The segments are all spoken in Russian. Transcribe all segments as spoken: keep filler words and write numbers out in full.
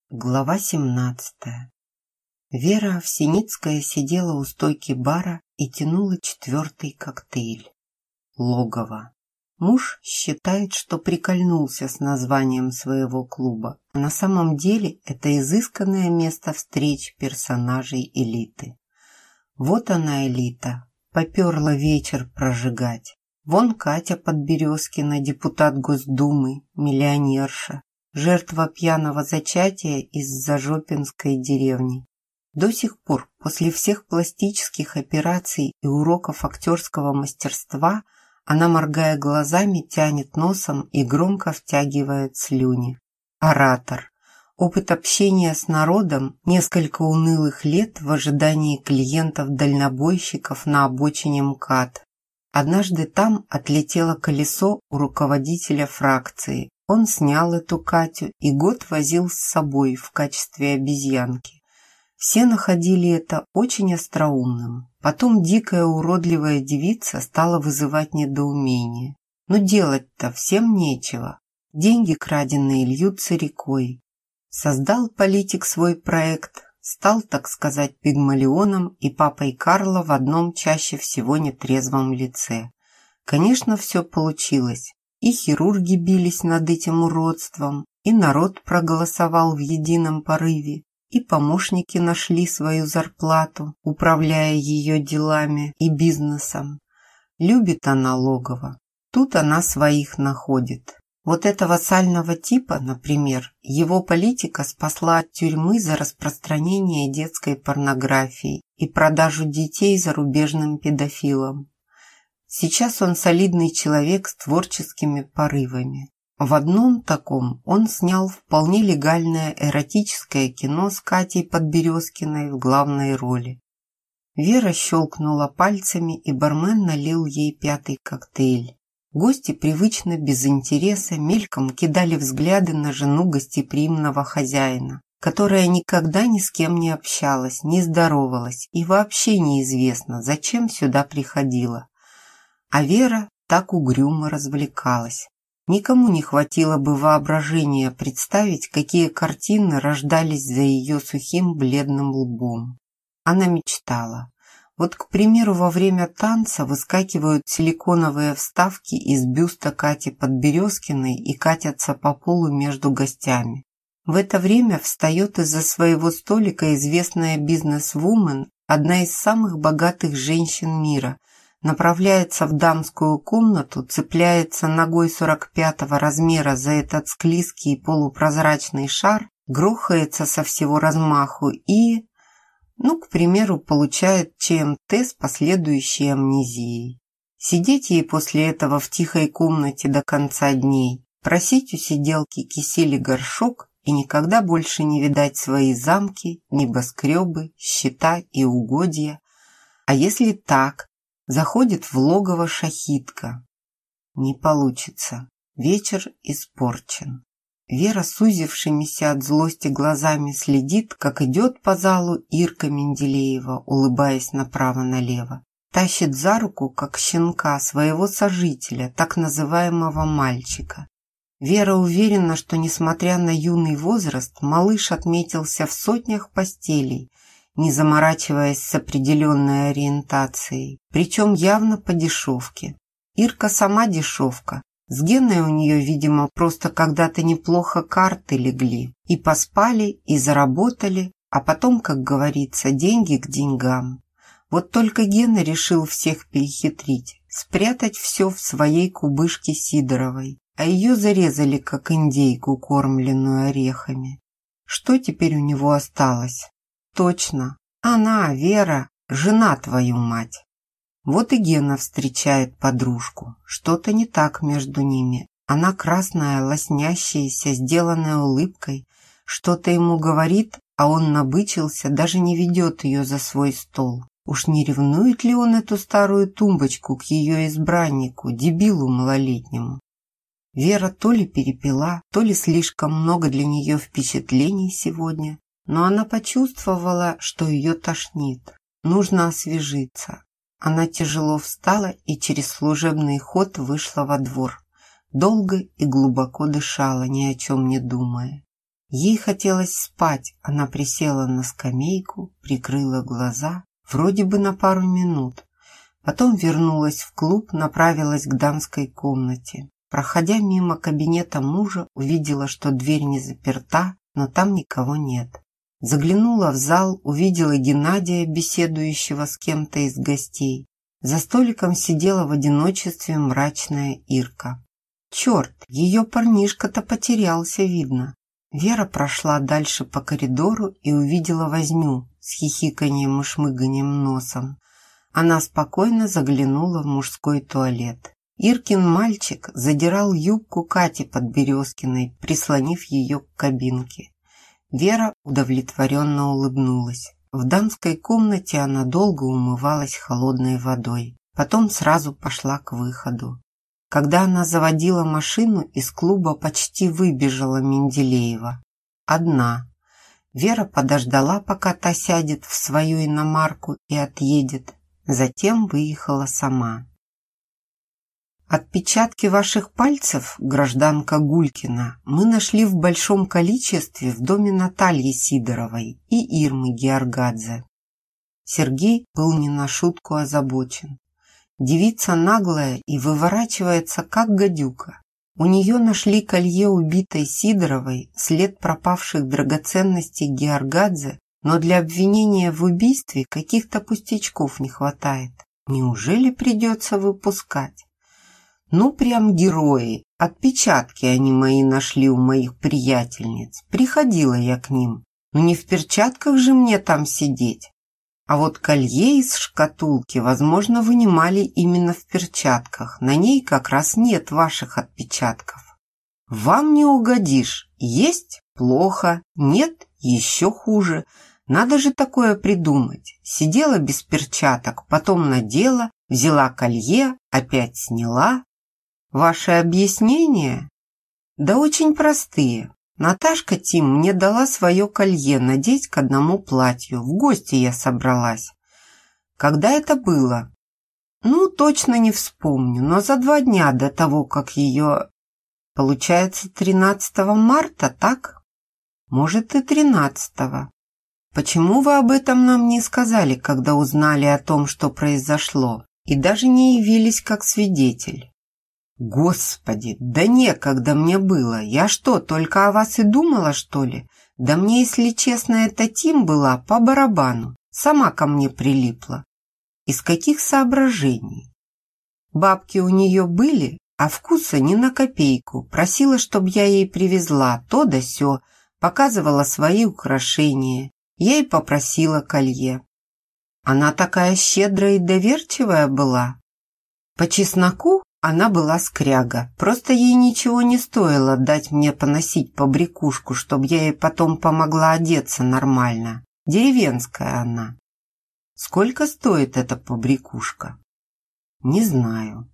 Глава семнадцатая. Вера Овсеницкая сидела у стойки бара и тянула четвертый коктейль. Логово. Муж считает, что прикольнулся с названием своего клуба, а на самом деле это изысканное место встреч персонажей элиты. Вот она, элита, поперла вечер прожигать. Вон Катя Подберезкина, депутат Госдумы, миллионерша, жертва пьяного зачатия из Зажопинской деревни. До сих пор, после всех пластических операций и уроков актерского мастерства, она, моргая глазами, тянет носом и громко втягивает слюни. Оратор. Опыт общения с народом, несколько унылых лет в ожидании клиентов-дальнобойщиков на обочине МКАД. Однажды там отлетело колесо у руководителя фракции. Он снял эту Катю и год возил с собой в качестве обезьянки. Все находили это очень остроумным. Потом дикая уродливая девица стала вызывать недоумение. Но делать-то всем нечего. Деньги краденые льются рекой. Создал политик свой проект, стал, так сказать, пигмалионом и папой Карло в одном чаще всего нетрезвом лице. Конечно, все получилось. И хирурги бились над этим уродством, и народ проголосовал в едином порыве, и помощники нашли свою зарплату, управляя ее делами и бизнесом. Любит она Логово. Тут она своих находит. Вот этого сального типа, например, его политика спасла от тюрьмы за распространение детской порнографии и продажу детей зарубежным педофилам. Сейчас он солидный человек с творческими порывами. В одном таком он снял вполне легальное эротическое кино с Катей Подберезкиной в главной роли. Вера щелкнула пальцами, и бармен налил ей пятый коктейль. Гости привычно, без интереса, мельком кидали взгляды на жену гостеприимного хозяина, которая никогда ни с кем не общалась, не здоровалась и вообще неизвестно, зачем сюда приходила. А Вера так угрюмо развлекалась. Никому не хватило бы воображения представить, какие картины рождались за ее сухим бледным лбом. Она мечтала. Вот, к примеру, во время танца выскакивают силиконовые вставки из бюста Кати Подберезкиной и катятся по полу между гостями. В это время встает из-за своего столика известная бизнес-вумен, одна из самых богатых женщин мира, направляется в дамскую комнату, цепляется ногой сорок пятого размера за этот склизкий полупрозрачный шар, грохается со всего размаху и... Ну, к примеру, получает ЧМТ с последующей амнезией. Сидеть ей после этого в тихой комнате до конца дней, просить у сиделки кисель и горшок и никогда больше не видать свои замки, небоскребы, счета и угодья. А если так, заходит в логово шахидка. Не получится. Вечер испорчен. Вера, сузившимися от злости глазами, следит, как идет по залу Ирка Менделеева, улыбаясь направо-налево. Тащит за руку, как щенка, своего сожителя, так называемого мальчика. Вера уверена, что, несмотря на юный возраст, малыш отметился в сотнях постелей, не заморачиваясь с определенной ориентацией, причем явно по дешевке. Ирка сама дешевка. С Геной у нее, видимо, просто когда-то неплохо карты легли. И поспали, и заработали, а потом, как говорится, деньги к деньгам. Вот только Гена решил всех перехитрить, спрятать все в своей кубышке Сидоровой, а ее зарезали, как индейку, кормленную орехами. Что теперь у него осталось? Точно, она, Вера, жена, твою мать. Вот и Гена встречает подружку. Что-то не так между ними. Она красная, лоснящаяся, сделанная улыбкой. Что-то ему говорит, а он набычился, даже не ведет ее за свой стол. Уж не ревнует ли он эту старую тумбочку к ее избраннику, дебилу малолетнему? Вера то ли перепила, то ли слишком много для нее впечатлений сегодня, но она почувствовала, что ее тошнит. Нужно освежиться. Она тяжело встала и через служебный ход вышла во двор. Долго и глубоко дышала, ни о чем не думая. Ей хотелось спать. Она присела на скамейку, прикрыла глаза, вроде бы на пару минут. Потом вернулась в клуб, направилась к дамской комнате. Проходя мимо кабинета мужа, увидела, что дверь не заперта, но там никого нет. Заглянула в зал, увидела Геннадия, беседующего с кем-то из гостей. За столиком сидела в одиночестве мрачная Ирка. Черт, ее парнишка-то потерялся, видно. Вера прошла дальше по коридору и увидела Возню с хихиканьем и шмыганием носом. Она спокойно заглянула в мужской туалет. Иркин мальчик задирал юбку Кати Подберезкиной, прислонив ее к кабинке. Вера удовлетворенно улыбнулась. В дамской комнате она долго умывалась холодной водой. Потом сразу пошла к выходу. Когда она заводила машину, из клуба почти выбежала Менделеева. Одна. Вера подождала, пока та сядет в свою иномарку и отъедет. Затем выехала сама. Отпечатки ваших пальцев, гражданка Гулькина, мы нашли в большом количестве в доме Натальи Сидоровой и Ирмы Георгадзе. Сергей был не на шутку озабочен. Девица наглая и выворачивается, как гадюка. У нее нашли колье убитой Сидоровой, след пропавших драгоценностей Георгадзе, но для обвинения в убийстве каких-то пустячков не хватает. Неужели придется выпускать? Ну, прям герои. Отпечатки они мои нашли у моих приятельниц. Приходила я к ним. Ну, не в перчатках же мне там сидеть. А вот колье из шкатулки, возможно, вынимали именно в перчатках. На ней как раз нет ваших отпечатков. Вам не угодишь. Есть – плохо, нет – еще хуже. Надо же такое придумать. Сидела без перчаток, потом надела, взяла колье, опять сняла. Ваши объяснения? Да очень простые. Наташка Тим мне дала свое колье надеть к одному платью. В гости я собралась. Когда это было? Ну, точно не вспомню, но за два дня до того, как ее... Получается, тринадцатого марта, так? Может, и тринадцатого. Почему вы об этом нам не сказали, когда узнали о том, что произошло, и даже не явились как свидетель? Господи, да некогда мне было. Я что, только о вас и думала, что ли? Да мне, если честно, эта Тим была по барабану. Сама ко мне прилипла. Из каких соображений? Бабки у нее были, а вкуса ни на копейку. Просила, чтобы я ей привезла то да сё, показывала свои украшения. Я и попросила колье. Она такая щедрая и доверчивая была. По чесноку она была скряга. Просто ей ничего не стоило дать мне поносить побрякушку, чтобы я ей потом помогла одеться нормально. Деревенская она. Сколько стоит эта побрякушка? Не знаю.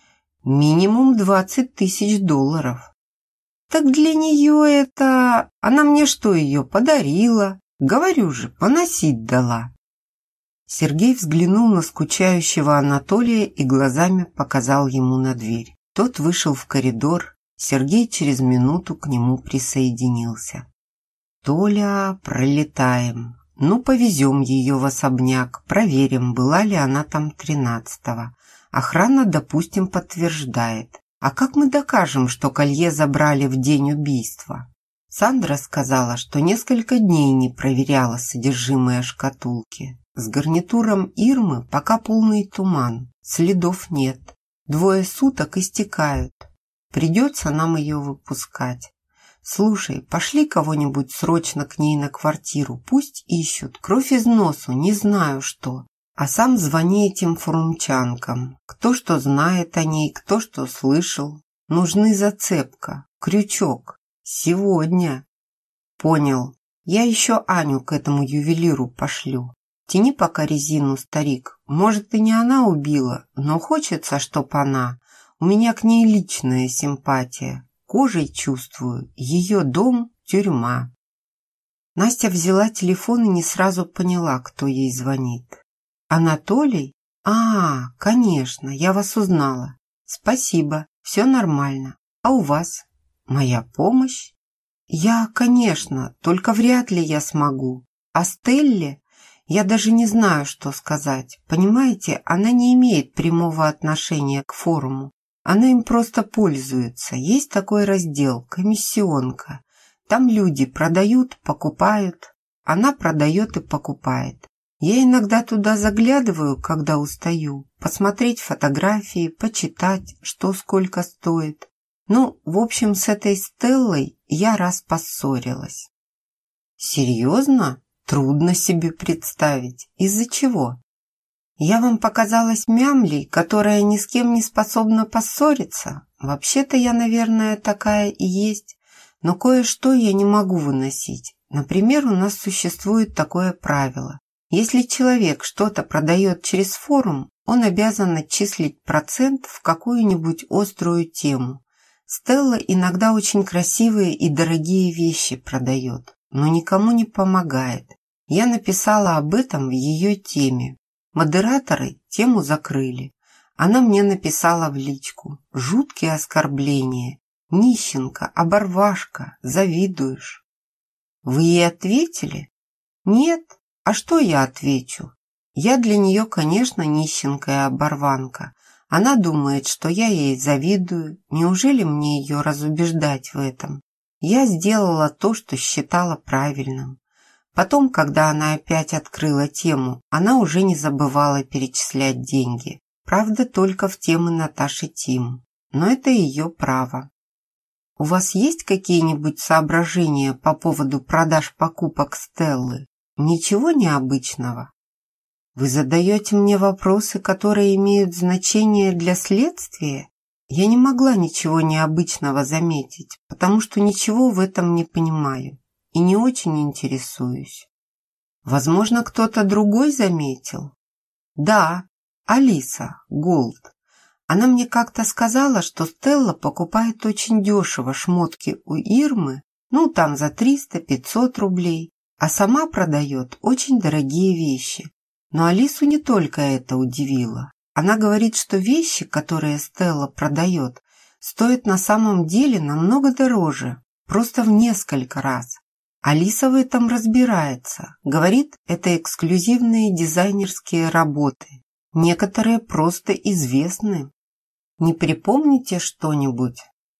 Минимум двадцать тысяч долларов. Так для нее это... Она мне что, ее подарила? Говорю же, поносить дала. Сергей взглянул на скучающего Анатолия и глазами показал ему на дверь. Тот вышел в коридор. Сергей через минуту к нему присоединился. «Толя, пролетаем. Ну, повезем ее в особняк, проверим, была ли она там тринадцатого. Охрана, допустим, подтверждает. А как мы докажем, что колье забрали в день убийства?» Сандра сказала, что несколько дней не проверяла содержимое шкатулки. С гарнитуром Ирмы пока полный туман, следов нет. Двое суток истекают. Придется нам ее выпускать. Слушай, пошли кого-нибудь срочно к ней на квартиру, пусть ищут, кровь из носу, не знаю что. А сам звони этим форумчанкам. Кто что знает о ней, кто что слышал. Нужны зацепка, крючок. Сегодня. Понял. Я еще Аню к этому ювелиру пошлю. Тяни пока резину, старик. Может, и не она убила, но хочется, чтоб она. У меня к ней личная симпатия. Кожей чувствую. Ее дом – тюрьма. Настя взяла телефон и не сразу поняла, кто ей звонит. Анатолий? А, конечно, я вас узнала. Спасибо, все нормально. А у вас? Моя помощь? Я, конечно, только вряд ли я смогу. А Стелле я даже не знаю, что сказать. Понимаете, она не имеет прямого отношения к форуму. Она им просто пользуется. Есть такой раздел «Комиссионка». Там люди продают, покупают. Она продает и покупает. Я иногда туда заглядываю, когда устаю, посмотреть фотографии, почитать, что сколько стоит. Ну, в общем, с этой Стеллой я раз поссорилась. Серьезно? Трудно себе представить. Из-за чего? Я вам показалась мямлей, которая ни с кем не способна поссориться? Вообще-то я, наверное, такая и есть, но кое-что я не могу выносить. Например, у нас существует такое правило. Если человек что-то продает через форум, он обязан отчислить процент в какую-нибудь острую тему. Стелла иногда очень красивые и дорогие вещи продает, но никому не помогает. Я написала об этом в ее теме. Модераторы тему закрыли. Она мне написала в личку. Жуткие оскорбления. Нищенка, оборвашка, завидуешь. Вы ей ответили? Нет. А что я отвечу? Я для нее, конечно, нищенка и оборванка. Она думает, что я ей завидую. Неужели мне ее разубеждать в этом? Я сделала то, что считала правильным. Потом, когда она опять открыла тему, она уже не забывала перечислять деньги. Правда, только в темы Наташи Тим. Но это ее право. У вас есть какие-нибудь соображения по поводу продаж-покупок Стеллы? Ничего необычного? Вы задаете мне вопросы, которые имеют значение для следствия? Я не могла ничего необычного заметить, потому что ничего в этом не понимаю и не очень интересуюсь. Возможно, кто-то другой заметил? Да, Алиса Голд. Она мне как-то сказала, что Стелла покупает очень дешево шмотки у Ирмы, ну там за триста-пятьсот рублей, а сама продает очень дорогие вещи. Но Алису не только это удивило. Она говорит, что вещи, которые Стелла продает, стоят на самом деле намного дороже, просто в несколько раз. Алиса в этом разбирается. Говорит, это эксклюзивные дизайнерские работы. Некоторые просто известны. Не припомните что-нибудь?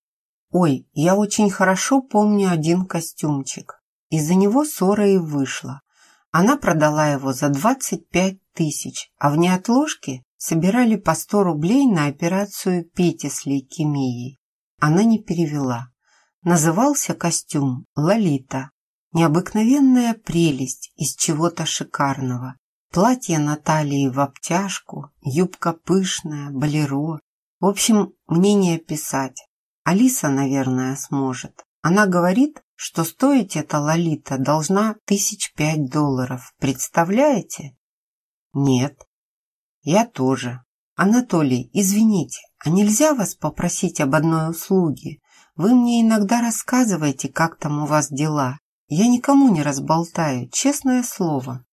Ой, я очень хорошо помню один костюмчик. Из-за него ссора и вышла. Она продала его за двадцать пять тысяч, а в неотложке собирали по сто рублей на операцию Пети с лейкемией. Она не перевела. Назывался костюм «Лолита». Необыкновенная прелесть из чего-то шикарного. Платье на талии в обтяжку, юбка пышная, болеро. В общем, мне не описать. Алиса, наверное, сможет. Она говорит, что стоить эта Лолита должна тысяч пять долларов. Представляете? Нет. Я тоже. Анатолий, извините, а нельзя вас попросить об одной услуге? Вы мне иногда рассказываете, как там у вас дела. Я никому не разболтаю, честное слово.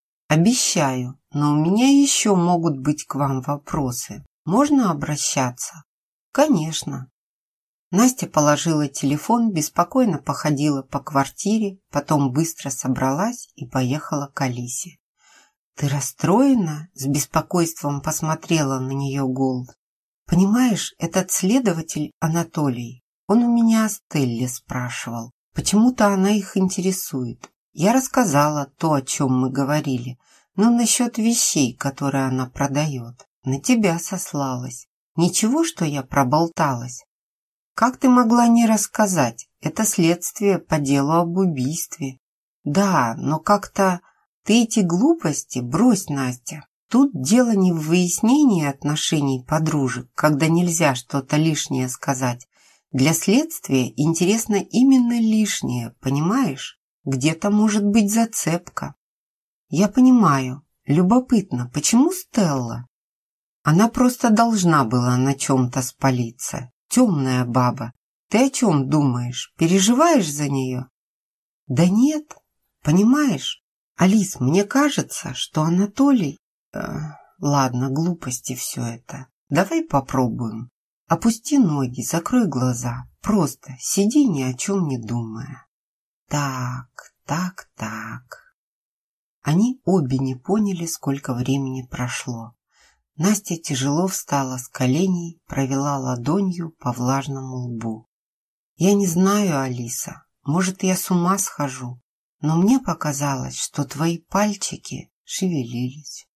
Обещаю, но у меня еще могут быть к вам вопросы. Можно обращаться? Конечно. Настя положила телефон, беспокойно походила по квартире, потом быстро собралась и поехала к Алисе. «Ты расстроена?» – с беспокойством посмотрела на нее Голд. «Понимаешь, этот следователь Анатолий, он у меня о Стелле спрашивал. Почему-то она их интересует. Я рассказала то, о чем мы говорили, но насчет вещей, которые она продает. На тебя сослалась. Ничего, что я проболталась? Как ты могла не рассказать? Это следствие по делу об убийстве. Да, но как-то... Ты эти глупости брось, Настя. Тут дело не в выяснении отношений подружек, когда нельзя что-то лишнее сказать. Для следствия интересно именно лишнее, понимаешь? Где-то может быть зацепка. Я понимаю. Любопытно, почему Стелла? Она просто должна была на чем-то спалиться. Темная баба. Ты о чем думаешь? Переживаешь за нее? Да нет. Понимаешь? Алис, мне кажется, что Анатолий... Э, ладно, глупости все это. Давай попробуем. Опусти ноги, закрой глаза. Просто сиди, ни о чем не думая. Так, так, так. Они обе не поняли, сколько времени прошло. Настя тяжело встала с коленей, провела ладонью по влажному лбу. Я не знаю, Алиса, может, я с ума схожу, но мне показалось, что твои пальчики шевелились.